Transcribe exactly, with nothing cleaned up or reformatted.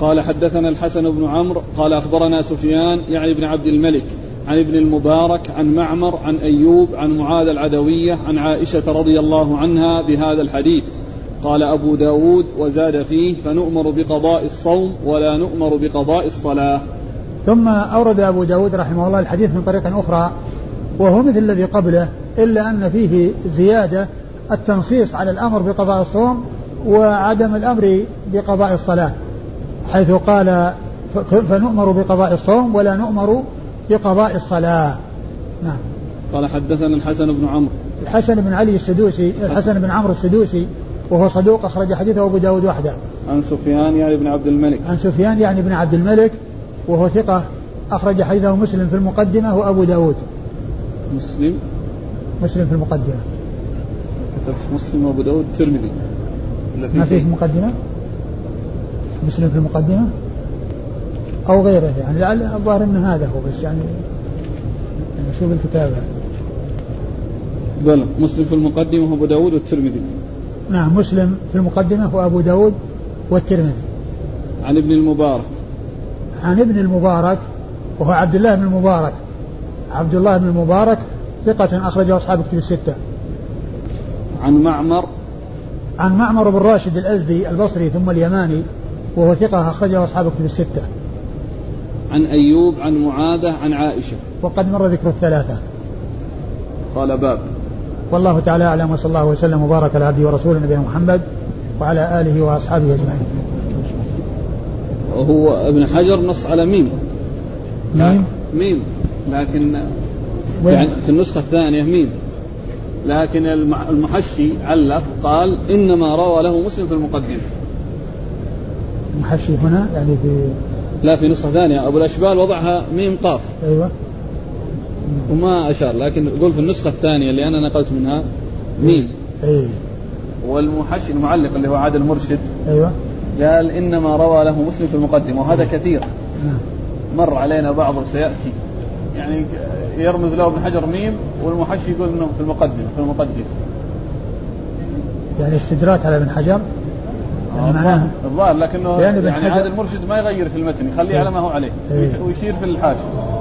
قال حدثنا الحسن بن عمرو قال أخبرنا سفيان يعني بن عبد الملك عن ابن المبارك عن معمر عن أيوب عن معاذ العدوية عن عائشة رضي الله عنها بهذا الحديث. قال أبو داود وزاد فيه فنؤمر بقضاء الصوم ولا نؤمر بقضاء الصلاة. ثم أورد أبو داود رحمه الله الحديث من طريق أخرى وهو مثل الذي قبله إلا أن فيه زيادة التنصيص على الأمر بقضاء الصوم وعدم الأمر بقضاء الصلاة، حيث قال فنؤمر بقضاء الصوم ولا نؤمر بقضاء الصلاة. نعم. قال حدثنا الحسن بن عمرو الحسن بن علي السدوسي الحسن بن عمرو السدوسي وهو صدوق أخرج حديثه أبو داود وحده. عن سفيان يعني بن عبد الملك عن سفيان يعني بن عبد الملك وهو ثقة أخرج حديثه مسلم في المقدمة وأبو داود. مسلم مسلم في المقدمة كتبت مسلم وأبو داود الترمذي ما فيه مقدمة مسلم في المقدمة أو غيره يعني لعل الظاهر أن هذا هو بس يعني شوف الكتابة. بلى مسلم في المقدمة وأبو داود والترمذي. نعم مسلم في المقدمة وأبو داود والترمذي. عن ابن المبارك عن ابن المبارك وهو عبد الله بن المبارك عبد الله بن المبارك ثقة أخرجه أصحاب كتب الستة. عن معمر عن معمر بن راشد الأزدي البصري ثم اليماني وهو ثقة أخرجه أصحاب كتب الستة. عن أيوب عن معاذة عن عائشة وقد مر ذكر الثلاثة. قال باب. والله تعالى أعلم وصلى الله وسلم وبارك على عبده ورسوله نبينا محمد وعلى آله وأصحابه أجمعين. وهو ابن حجر نص على ميم ميم ميم لكن يعني في النسخة الثانية ميم، لكن المحشي علق قال إنما روى له مسلم في المقدمة. المحشي هنا يعني في لا في نسخة ثانية أبو الأشبال وضعها ميم قاف. أيوة. وما أشار لكن يقول في النسخة الثانية اللي أنا نقلت منها ميم. أيوة. والمحشي المعلق اللي هو عادل مرشد أيوة. قال إنما روى له مسلم في المقدمة وهذا كثير نعم. مر علينا بعض سيأتي يعني يرمز له ابن حجر ميم والمحشي يقول إنه في المقدمة في المقدمة يعني استدراك على ابن حجر يعني آه معناه الظاهر لكنه يعني, يعني عادل المرشد ما يغير في المتن يخليه على ما هو عليه ويشير في الحاشية.